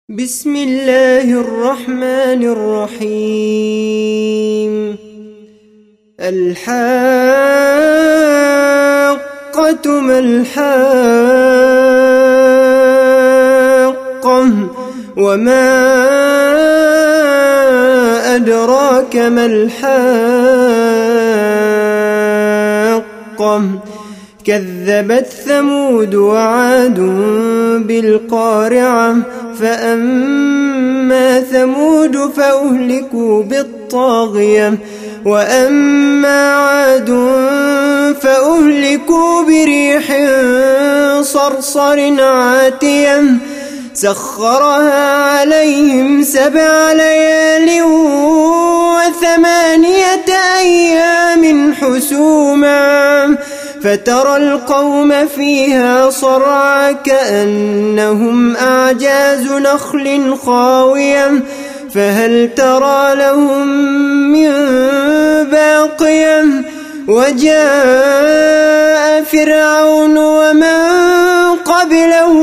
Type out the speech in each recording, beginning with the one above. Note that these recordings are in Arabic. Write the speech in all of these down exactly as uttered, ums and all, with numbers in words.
بسم الله الرحمن الرحيم. الحاقة ما الحاقة وما أدراك ما الحاقة كذبت ثمود وعاد بالقارعة فأما ثمود فأهلكوا بالطاغية وأما عاد فأهلكوا بريح صرصر عاتية سخرها عليهم سبع ليال وثمانية أيام حسوما فترى القوم فيها صرعى كأنهم أعجاز نخل خاوية فهل ترى لهم من باقية وجاء فرعون ومن قبله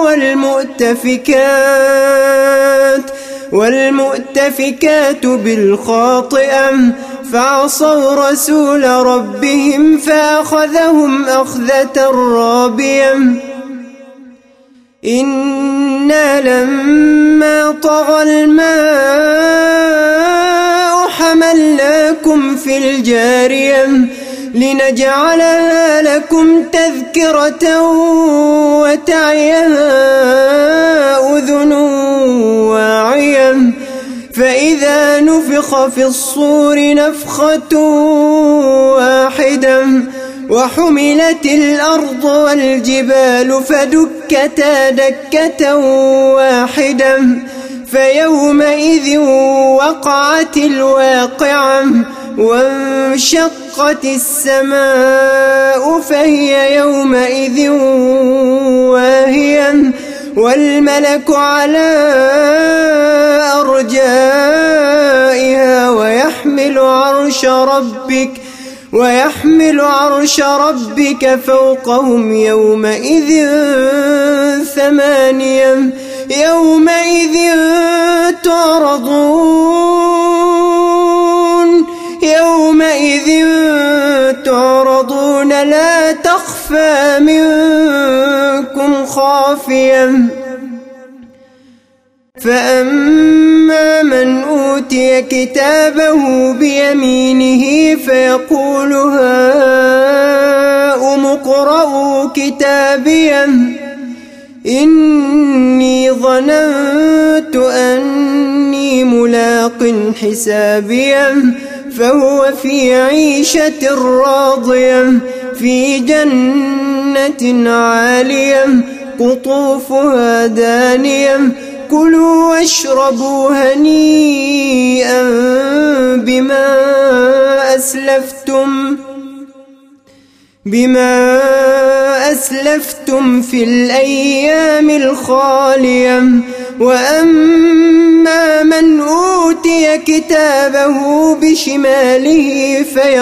والمؤتفكات والمؤتفكات بالخاطئة فعصوا رسول ربهم فأخذهم أخذة رابية إنا لما طغى الماء حملناكم في الجارية لنجعلها لكم تذكرة وتعيها أذن واعية فإذا نفخ في الصور نفخة واحدة وحملت الأرض والجبال فدكتا دكة واحدة فيومئذ وقعت الواقعة وانشقت السماء فهي يومئذ واهية والملك على أرجائها ويحمل عرش ربك ويحمل عرش ربك فوقهم يومئذ ثمانية يومئذ تعرضون يومئذ تعرضون لا تخفى منكم خافية فأما من أوتي كتابه بيمينه فيقول هاؤم اقرءوا كتابيه إني ظننت أني ملاق حسابيه فهو في عيشة راضية في جنة عالية قطوفها دانية كلوا واشربوا هنيئا بما أسلفتم بما أسلفتم في الأيام الخالية وأما من أوتي كتابه بشماله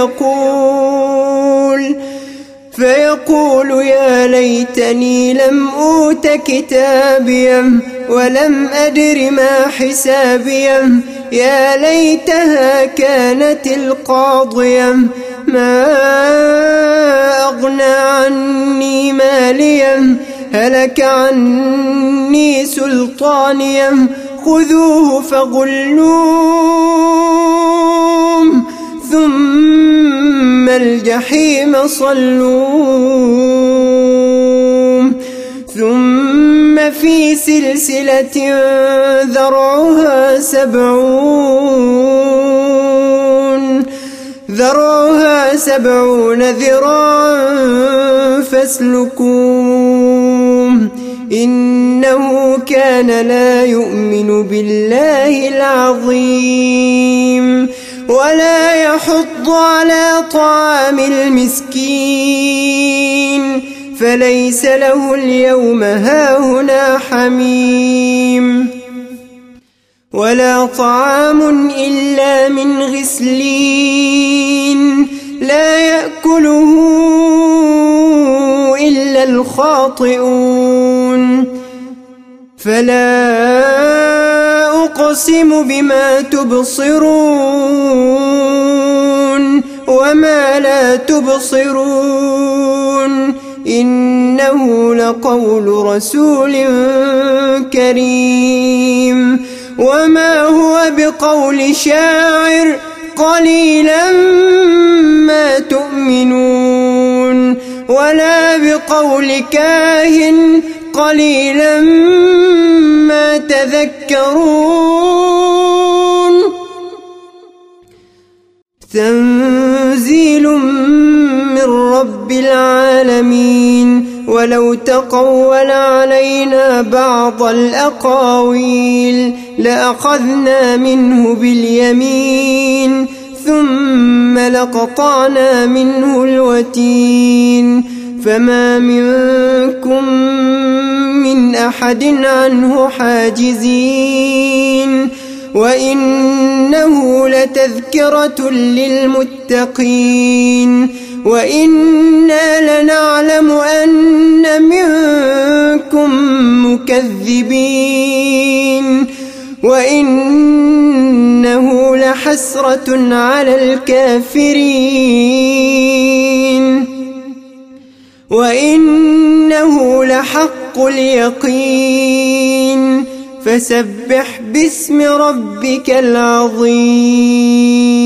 فيقول فيقول يا ليتني لم أوت كتابيه ولم أدر ما حسابيه يا ليتها كانت القاضية ما أغنى عني ماليه هلك عني سلطانيه خذوه فغلوه ثم الجحيم صلوه ثم في سلسلة ذرعها سبعون ذرعها سبعون ذراعا فاسلكوه إنه كان لا يؤمن بالله العظيم ولا يحض على طعام المسكين فليس له اليوم هاهنا حميم ولا طعام إلا من غسلين لا يأكله إلا الخاطئون فلا أقسم بما تبصرون وما لا تبصرون إنه لقول رسول كريم وما هو بقول شاعر قليلا ما تؤمنون ولا بقول كاهن قليلا ما تذكرون تنزيل من رب العالمين ولو تقول علينا بعض الأقاويل لأخذنا منه باليمين ثم لقطعنا منه الوتين فما منكم من أحد عنه حاجزين وإنه لتذكرة للمتقين وإنا لنعلم أن منكم مكذبين وإنه لحسرة على الكافرين وإنه لحق اليقين فسبح باسم ربك العظيم.